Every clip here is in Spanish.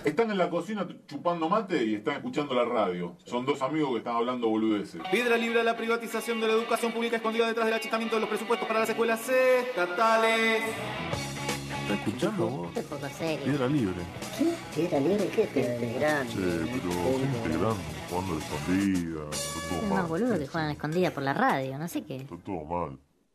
Están en la cocina chupando mate y están escuchando la radio. Son dos amigos que están hablando boludeces. Piedra libre a la privatización de la educación pública escondida detrás del achicamiento de los presupuestos para las escuelas estatales. ¿Estás escuchando vos? Qué poco serio. Piedra libre. ¿Qué? ¿Piedra libre? ¿Qué es piedra grande? Sí, pero son integrantes, jugando a la escondida. Está todo Es mal. más boludo que juegan a escondida por la radio, no sé qué. Está todo mal.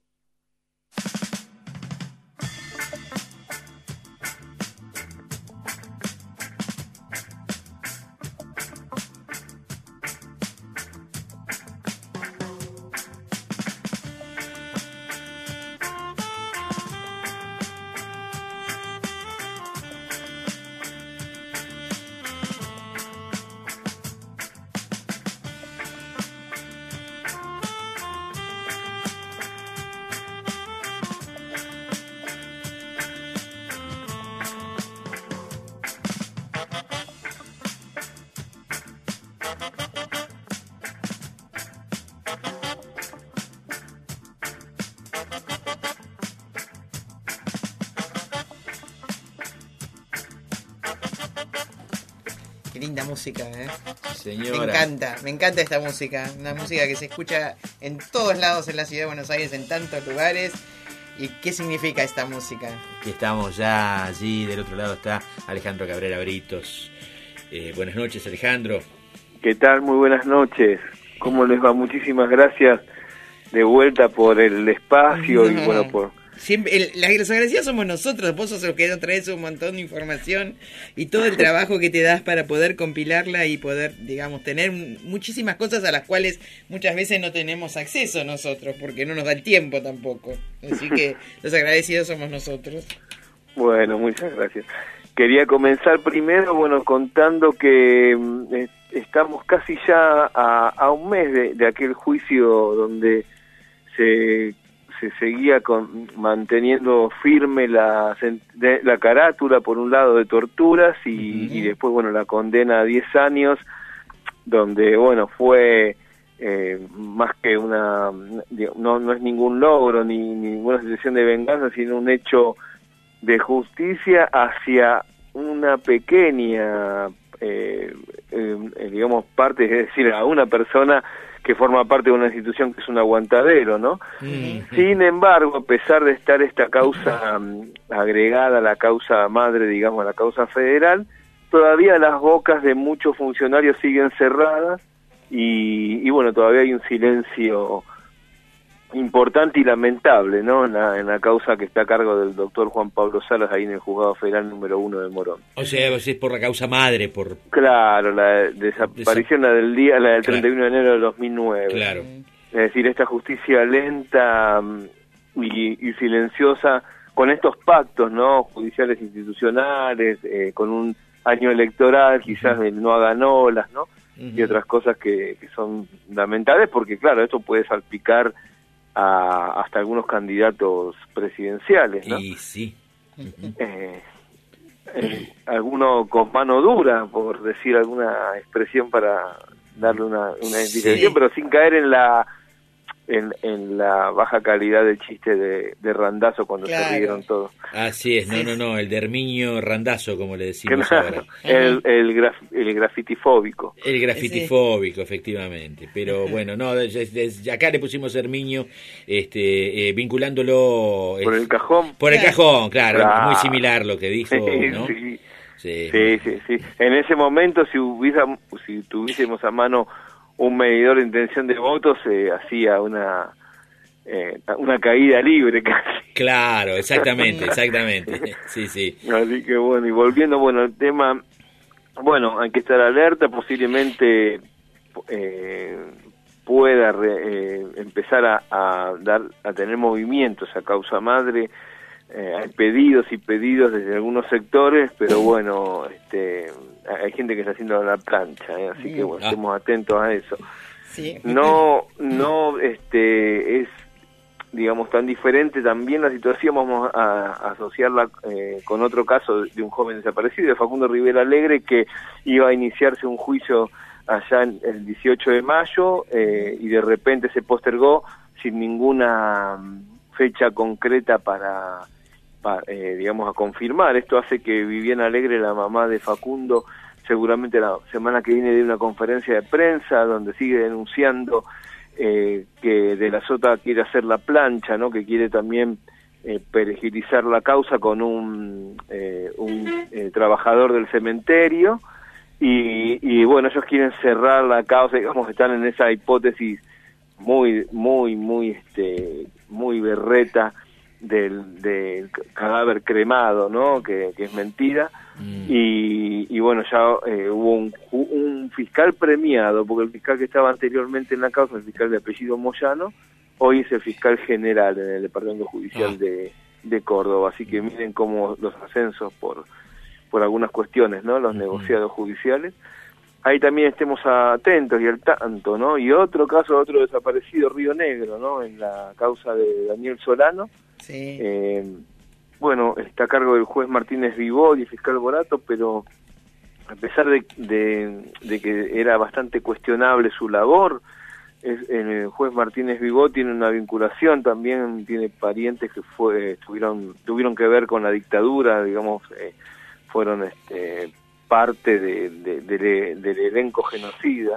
Qué linda música, Señora. Me encanta esta música. Una música que se escucha en todos lados en la ciudad de Buenos Aires, en tantos lugares. ¿Y qué significa esta música? Que estamos ya allí, del otro lado está Alejandro Cabrera Britos. Buenas noches, Alejandro. ¿Qué tal? Muy buenas noches. ¿Cómo les va? Muchísimas gracias de vuelta por el espacio y bueno, por... Siempre, los agradecidos somos nosotros, vos sos los que traes un montón de información y todo el trabajo que te das para poder compilarla y poder, digamos, tener muchísimas cosas a las cuales muchas veces no tenemos acceso nosotros, porque no nos da el tiempo tampoco. Así que los agradecidos somos nosotros. Bueno, muchas gracias. Quería comenzar primero, bueno, contando que estamos casi ya a un mes de aquel juicio donde se seguía manteniendo firme la carátula, por un lado, de torturas y después, bueno, la condena a 10 años, donde, bueno, fue más que no es ningún logro ni ninguna situación de venganza, sino un hecho de justicia hacia una pequeña, digamos, parte, es decir, a una persona que forma parte de una institución que es un aguantadero, ¿no? Sin embargo, a pesar de estar esta causa agregada a la causa madre, digamos, a la causa federal, todavía las bocas de muchos funcionarios siguen cerradas y bueno, todavía hay un silencio importante y lamentable, ¿no? En la causa que está a cargo del doctor Juan Pablo Salas, ahí en el Juzgado Federal número 1 de Morón. O sea, es por la causa madre, por... Claro, la desaparición, la del 31 de enero de 2009. Claro. Es decir, esta justicia lenta y silenciosa, con estos pactos, ¿no? Judiciales institucionales, con un año electoral, quizás no hagan olas, ¿no? Y otras cosas que son lamentables, porque claro, esto puede salpicar hasta algunos candidatos presidenciales, ¿no? Y sí. Alguno con mano dura, por decir alguna expresión para darle una indicación, pero sin caer en la baja calidad del chiste de Randazzo cuando se rieron todos. Así es, no, el de Herminio Randazzo, como le decimos ahora. El grafitifóbico. El grafitifóbico, efectivamente. Pero bueno, no, acá le pusimos Herminio, vinculándolo... Por el cajón. Por el cajón, claro, muy similar lo que dijo, ¿no? Sí. En ese momento, si tuviésemos a mano un medidor de intención de votos, hacía una caída libre casi. Claro, exactamente. Sí. Así que bueno, y volviendo, al tema, hay que estar alerta, posiblemente pueda empezar a tener movimientos a causa madre. Hay pedidos desde algunos sectores, pero bueno, hay gente que está haciendo la plancha, así que bueno, estemos atentos a eso. Sí. No es, digamos, tan diferente también la situación, vamos a asociarla con otro caso de un joven desaparecido, de Facundo Rivera Alegre, que iba a iniciarse un juicio allá el 18 de mayo y de repente se postergó sin ninguna fecha concreta para digamos, a confirmar. Esto hace que Viviana Alegre, la mamá de Facundo, seguramente la semana que viene dé una conferencia de prensa donde sigue denunciando que De la Sota quiere hacer la plancha, ¿no? Que quiere también perejilizar la causa con un trabajador del cementerio y bueno, ellos quieren cerrar la causa, digamos, están en esa hipótesis muy berreta del cadáver cremado, ¿no? Que es mentira. Y bueno, ya hubo un fiscal premiado, porque el fiscal que estaba anteriormente en la causa, el fiscal de apellido Moyano, hoy es el fiscal general en el Departamento Judicial de Córdoba. Así que miren cómo los ascensos por algunas cuestiones, ¿no? Los negociados judiciales. Ahí también estemos atentos y al tanto, ¿no? Y otro caso, otro desaparecido, Río Negro, ¿no? En la causa de Daniel Solano. Sí. Bueno, está a cargo del juez Martínez Vivó y el fiscal Borato, pero a pesar de que era bastante cuestionable su labor, el juez Martínez Vivó tiene una vinculación, también tiene parientes que tuvieron que ver con la dictadura, digamos, fueron parte del elenco genocida.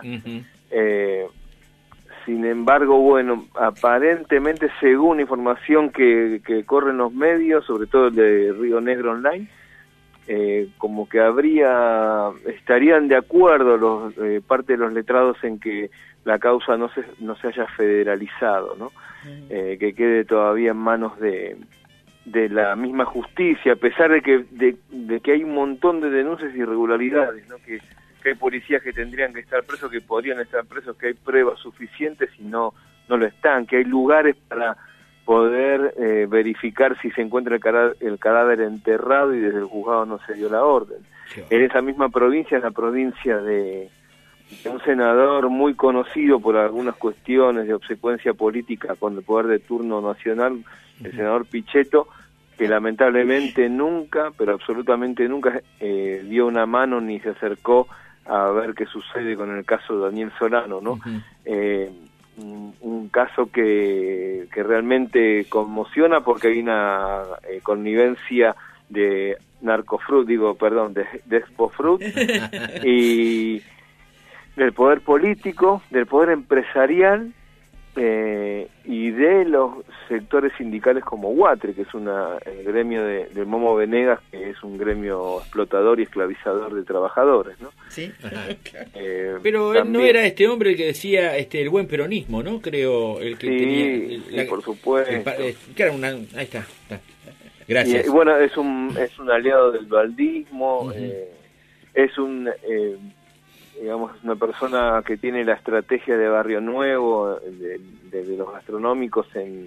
Sin embargo, bueno, aparentemente, según información que corre en los medios, sobre todo el de Río Negro Online, como que estarían de acuerdo parte de los letrados en que la causa no se haya federalizado, ¿no? Que quede todavía en manos de la misma justicia, a pesar de que hay un montón de denuncias y irregularidades, ¿no? Que hay policías que tendrían que estar presos, que podrían estar presos, que hay pruebas suficientes y no lo están, que hay lugares para poder verificar si se encuentra el cadáver enterrado y desde el juzgado no se dio la orden. Sí. En esa misma provincia, en la provincia de un senador muy conocido por algunas cuestiones de obsecuencia política con el poder de turno nacional, el senador Pichetto, que lamentablemente nunca, pero absolutamente nunca, dio una mano ni se acercó a ver qué sucede con el caso de Daniel Solano, ¿no? Un caso que realmente conmociona porque hay una connivencia de de Expofrut y del poder político, del poder empresarial y de los sectores sindicales como UATRE, que es el gremio del Momo Venegas, que es un gremio explotador y esclavizador de trabajadores, ¿no? Sí, pero él no era este hombre el que decía el buen peronismo, ¿no? Creo, el que tenía... Sí, por supuesto. Ahí está. Gracias. Y bueno, es un aliado del dualdismo, es digamos, una persona que tiene la estrategia de Barrio Nuevo, de los gastronómicos, en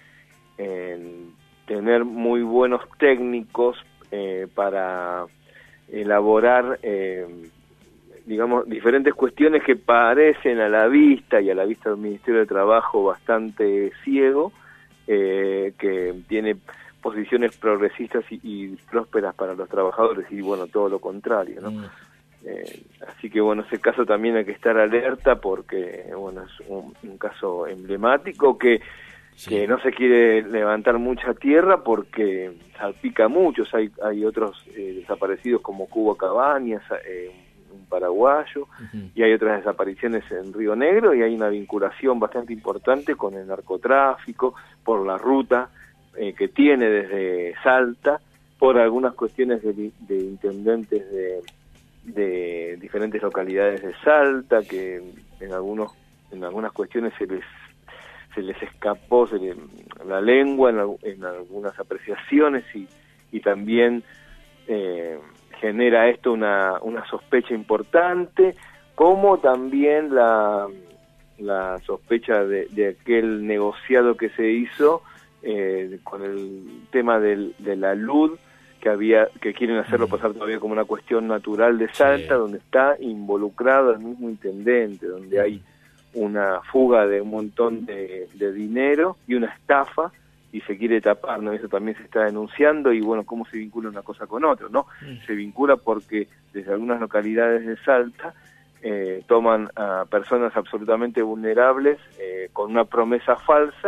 tener muy buenos técnicos para elaborar, digamos, diferentes cuestiones que parecen a la vista y a la vista del Ministerio de Trabajo bastante ciego, que tiene posiciones progresistas y prósperas para los trabajadores, y bueno, todo lo contrario, ¿no? Así que bueno, ese caso también hay que estar alerta porque bueno, es un caso emblemático que no se quiere levantar mucha tierra porque salpica muchos. Hay otros desaparecidos como Cubo Cabañas, un paraguayo, y hay otras desapariciones en Río Negro, y hay una vinculación bastante importante con el narcotráfico por la ruta que tiene desde Salta, por algunas cuestiones de intendentes de diferentes localidades de Salta, que en algunas cuestiones se les escapó la lengua en algunas apreciaciones, y también genera esto una sospecha importante, como también la sospecha de aquel negociado que se hizo con el tema de la luz, que quieren hacerlo pasar todavía como una cuestión natural de Salta, donde está involucrado el mismo intendente, donde hay una fuga de un montón de dinero y una estafa, y se quiere tapar, ¿no? Eso también se está denunciando, y bueno, ¿cómo se vincula una cosa con otra, no? Se vincula porque desde algunas localidades de Salta toman a personas absolutamente vulnerables con una promesa falsa,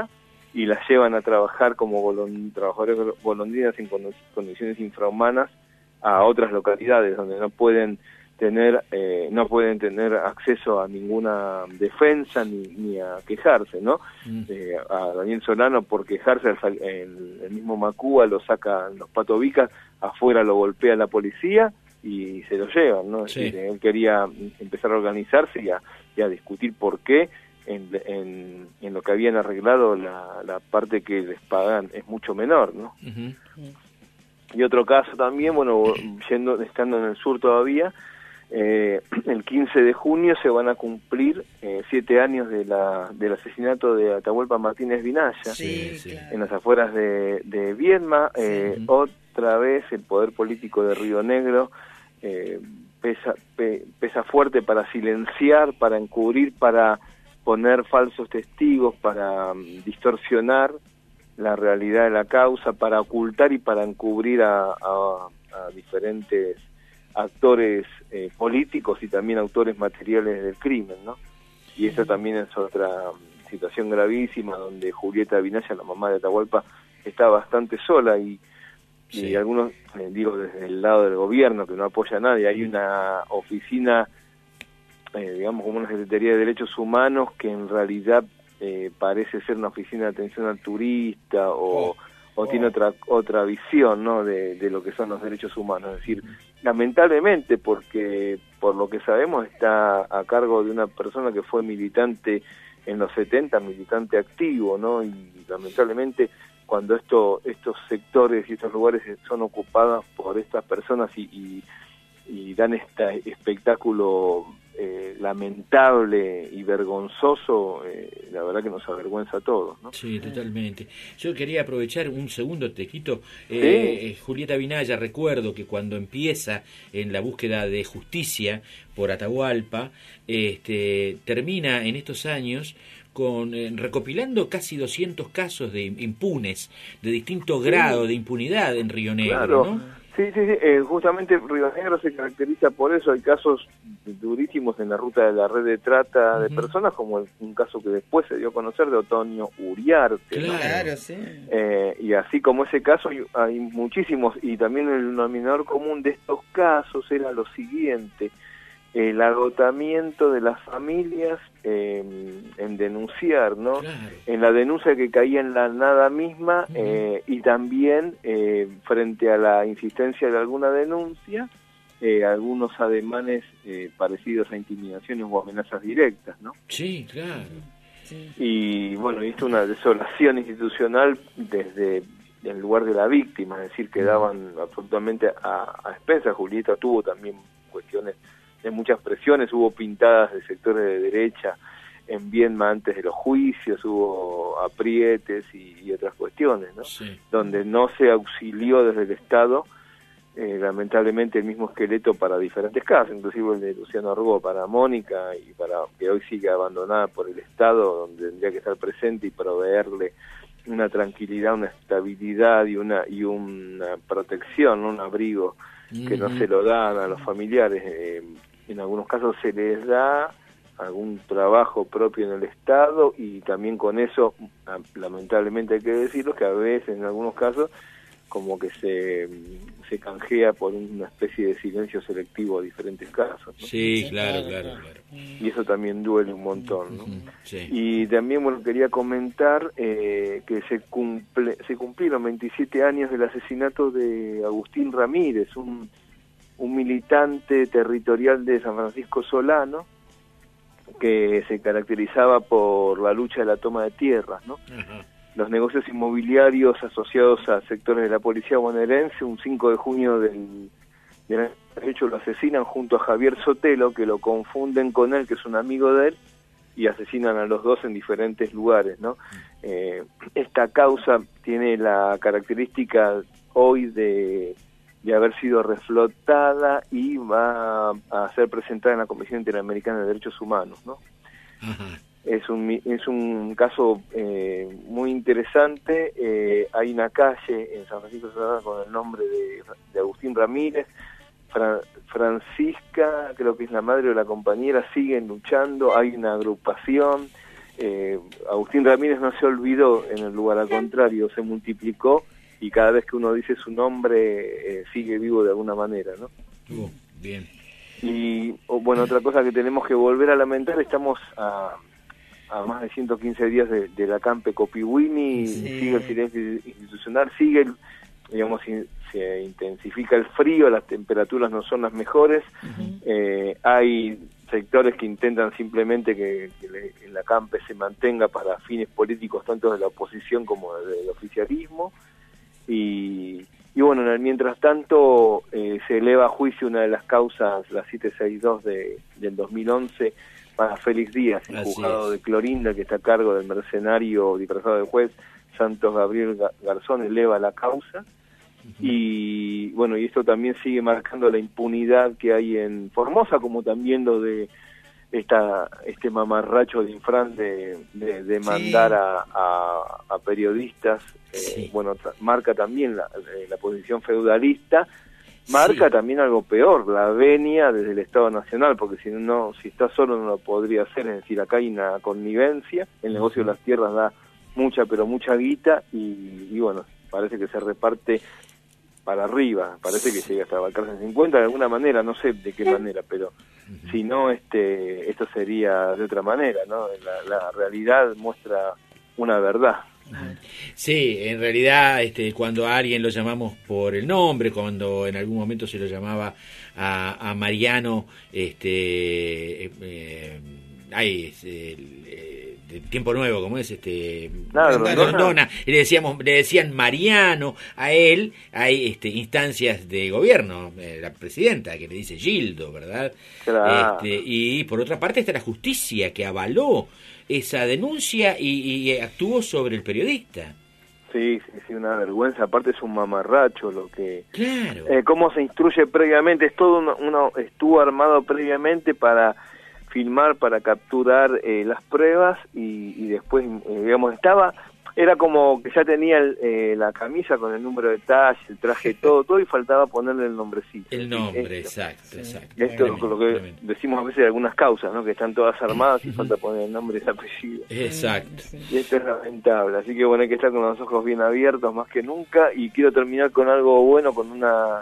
y las llevan a trabajar como trabajadores golondrinas en condiciones infrahumanas a otras localidades donde no pueden tener acceso a ninguna defensa ni a quejarse, ¿no? A Daniel Solano por quejarse, el mismo Macúa lo saca en los Patobicas, afuera lo golpea la policía y se lo llevan, ¿no? Sí. Él quería empezar a organizarse y a discutir por qué en lo que habían arreglado la parte que les pagan es mucho menor, ¿no? Uh-huh. Y otro caso también, bueno, estando en el sur todavía, el 15 de junio se van a cumplir 7 años del asesinato de Atahualpa Martínez Vinaya, Claro. en las afueras de Viedma. Otra vez el poder político de Río Negro pesa fuerte para silenciar, para encubrir, para poner falsos testigos, para distorsionar la realidad de la causa, para ocultar y para encubrir a diferentes actores políticos y también autores materiales del crimen, ¿no? Y esa también es otra situación gravísima, donde Julieta Vinaya, la mamá de Atahualpa, está bastante sola y algunos, digo desde el lado del gobierno, que no apoya a nadie, hay una oficina, digamos como una Secretaría de Derechos Humanos, que en realidad parece ser una oficina de atención al turista o tiene otra visión, ¿no? de lo que son los derechos humanos. Es decir, lamentablemente, porque por lo que sabemos está a cargo de una persona que fue militante en los 70, militante activo, ¿no? Y lamentablemente cuando estos sectores y estos lugares son ocupados por estas personas y dan este espectáculo lamentable y vergonzoso, la verdad que nos avergüenza a todos, ¿no? Sí, totalmente. Yo quería aprovechar un segundo, te quito. Julieta Vinaya, recuerdo que cuando empieza en la búsqueda de justicia por Atahualpa, termina en estos años recopilando casi 200 casos de impunes, de distinto grado de impunidad en Río Negro, claro. ¿no? Sí, justamente Río Negro se caracteriza por eso. Hay casos durísimos en la ruta de la red de trata de personas, como un caso que después se dio a conocer de Otonio Uriarte. Claro, sí. Y así como ese caso hay muchísimos, y también el denominador común de estos casos era lo siguiente: el agotamiento de las familias en denunciar, ¿no? Claro. En la denuncia que caía en la nada misma, y también frente a la insistencia de alguna denuncia, algunos ademanes parecidos a intimidaciones o amenazas directas, ¿no? Sí, claro. Y bueno, esto es una desolación institucional desde el lugar de la víctima, es decir, quedaban absolutamente a expensas. Julieta tuvo también cuestiones de muchas presiones, hubo pintadas de sectores de derecha en Viedma antes de los juicios, hubo aprietes y otras cuestiones, ¿no? Sí. Donde no se auxilió desde el Estado, lamentablemente el mismo esqueleto para diferentes casos, inclusive el de Luciano Argó para Mónica, y para que hoy sigue abandonada por el Estado, donde tendría que estar presente y proveerle una tranquilidad, una estabilidad y una protección, un abrigo que no se lo dan a los familiares. En algunos casos se les da algún trabajo propio en el Estado, y también con eso, lamentablemente hay que decirlo, que a veces en algunos casos como que se canjea por una especie de silencio selectivo a diferentes casos, ¿no? Sí, claro. Y eso también duele un montón, ¿no? Sí. Y también, bueno, quería comentar que se cumplieron 27 años del asesinato de Agustín Ramírez, un militante territorial de San Francisco Solano, que se caracterizaba por la lucha de la toma de tierras, ¿no? Ajá. Los negocios inmobiliarios asociados a sectores de la policía bonaerense, un 5 de junio del año 2008 lo asesinan junto a Javier Sotelo, que lo confunden con él, que es un amigo de él, y asesinan a los dos en diferentes lugares, ¿no? Esta causa tiene la característica hoy de haber sido reflotada y va a ser presentada en la Comisión Interamericana de Derechos Humanos, ¿no? Ajá. Es un caso muy interesante. Hay una calle en San Francisco de Solano con el nombre de Agustín Ramírez. Francisca, creo que es la madre o la compañera, siguen luchando. Hay una agrupación Agustín Ramírez no se olvidó, en el lugar al contrario, se multiplicó, y cada vez que uno dice su nombre sigue vivo de alguna manera, ¿no? Bien. Y bueno, otra cosa que tenemos que volver a lamentar, estamos a más de 115 días de la Campe Copihuini, sigue el silencio institucional, digamos, se intensifica el frío, las temperaturas no son las mejores, hay sectores que intentan simplemente que la Campe se mantenga para fines políticos tanto de la oposición como del oficialismo, y bueno, mientras tanto se eleva a juicio una de las causas, la 762 del 2011, para Félix Díaz, el juzgado de Clorinda, que está a cargo del mercenario disfrazado de juez Santos Gabriel Garzón, eleva la causa. Y bueno, y esto también sigue marcando la impunidad que hay en Formosa, como también lo de este mamarracho de Infran de mandar a periodistas. Bueno, marca también la posición feudalista, marca también algo peor, la venia desde el Estado Nacional, porque si está solo no lo podría hacer, es decir, acá hay una connivencia, el negocio de las tierras da mucha guita, y bueno, parece que se reparte para arriba, parece que llega hasta Balcarce en 50 de alguna manera, no sé de qué manera, pero si no, esto sería de otra manera, ¿no? La realidad muestra una verdad. Sí, en realidad cuando a alguien lo llamamos por el nombre, cuando en algún momento se lo llamaba a Mariano, de Tiempo Nuevo, como es Rondona, y le decían Mariano a él. Hay instancias de gobierno, la presidenta que le dice Gildo, ¿verdad? Claro. Y por otra parte está la justicia que avaló esa denuncia y actuó sobre el periodista. Sí, una vergüenza. Aparte es un mamarracho lo que... Claro. Cómo se instruye previamente, es todo estuvo armado previamente para filmar, para capturar las pruebas, y después, digamos, era como que ya tenía la camisa con el número de talla, el traje, todo, y faltaba ponerle el nombrecito. El nombre, exacto. Esto es lo que decimos a veces de algunas causas, ¿no? Que están todas armadas y falta poner el nombre y el apellido. Exacto. Y esto es lamentable, así que bueno, hay que estar con los ojos bien abiertos más que nunca, y quiero terminar con algo bueno, con una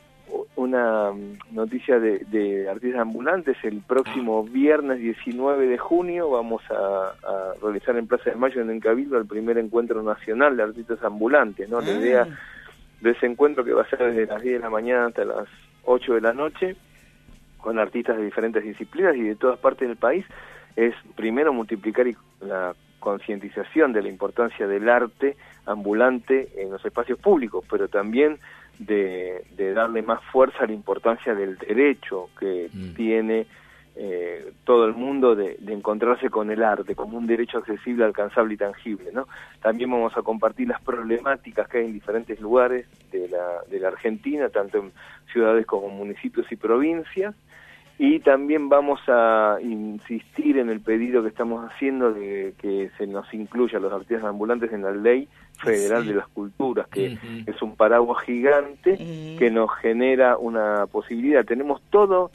noticia de artistas ambulantes. El próximo viernes 19 de junio vamos a realizar en Plaza de Mayo, en el Cabildo, el primer encuentro nacional de artistas ambulantes, ¿no? La idea de ese encuentro, que va a ser desde las 10 de la mañana hasta las 8 de la noche, con artistas de diferentes disciplinas y de todas partes del país, es primero multiplicar la concientización de la importancia del arte ambulante en los espacios públicos, pero también de darle más fuerza a la importancia del derecho que tiene todo el mundo de encontrarse con el arte como un derecho accesible, alcanzable y tangible, ¿no? También vamos a compartir las problemáticas que hay en diferentes lugares de la Argentina, tanto en ciudades como municipios y provincias, y también vamos a insistir en el pedido que estamos haciendo de que se nos incluya a los artistas ambulantes en la Ley Federal de las Culturas, que es un paraguas gigante que nos genera una posibilidad. Tenemos todo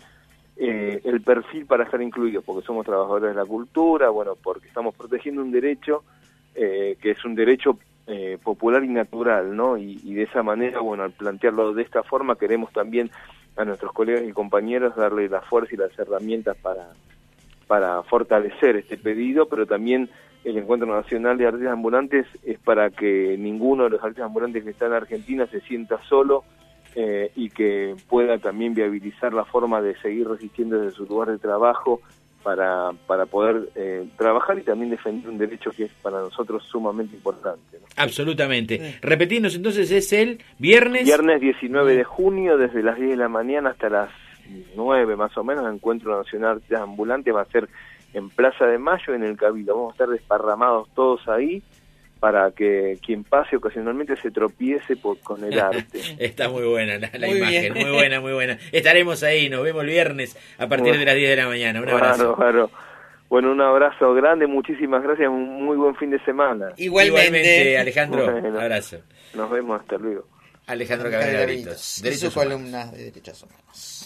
el perfil para estar incluidos, porque somos trabajadores de la cultura, bueno, porque estamos protegiendo un derecho que es un derecho popular y natural, ¿no? Y de esa manera, bueno, al plantearlo de esta forma, queremos también a nuestros colegas y compañeros darle la fuerza y las herramientas para fortalecer este pedido, pero también el Encuentro Nacional de Artistas Ambulantes es para que ninguno de los artistas ambulantes que está en Argentina se sienta solo, y que pueda también viabilizar la forma de seguir resistiendo desde su lugar de trabajo para poder trabajar y también defender un derecho que es para nosotros sumamente importante, ¿no? Absolutamente. Repetirnos entonces, es el viernes 19 de junio, desde las 10 de la mañana hasta las 9 más o menos, el Encuentro Nacional de Ambulantes va a ser en Plaza de Mayo, en el Cabildo. Vamos a estar desparramados todos ahí para que quien pase ocasionalmente se tropiece con el arte. Está muy buena la Muy imagen, bien. muy buena. Estaremos ahí, nos vemos el viernes a partir de las 10 de la mañana. Un abrazo. Claro. Bueno, un abrazo grande, muchísimas gracias, un muy buen fin de semana. Igualmente, Alejandro, Bueno, abrazo. Nos vemos, hasta luego. Alejandro Cabello Garitos. Derechos columnas de Derechos Humanos.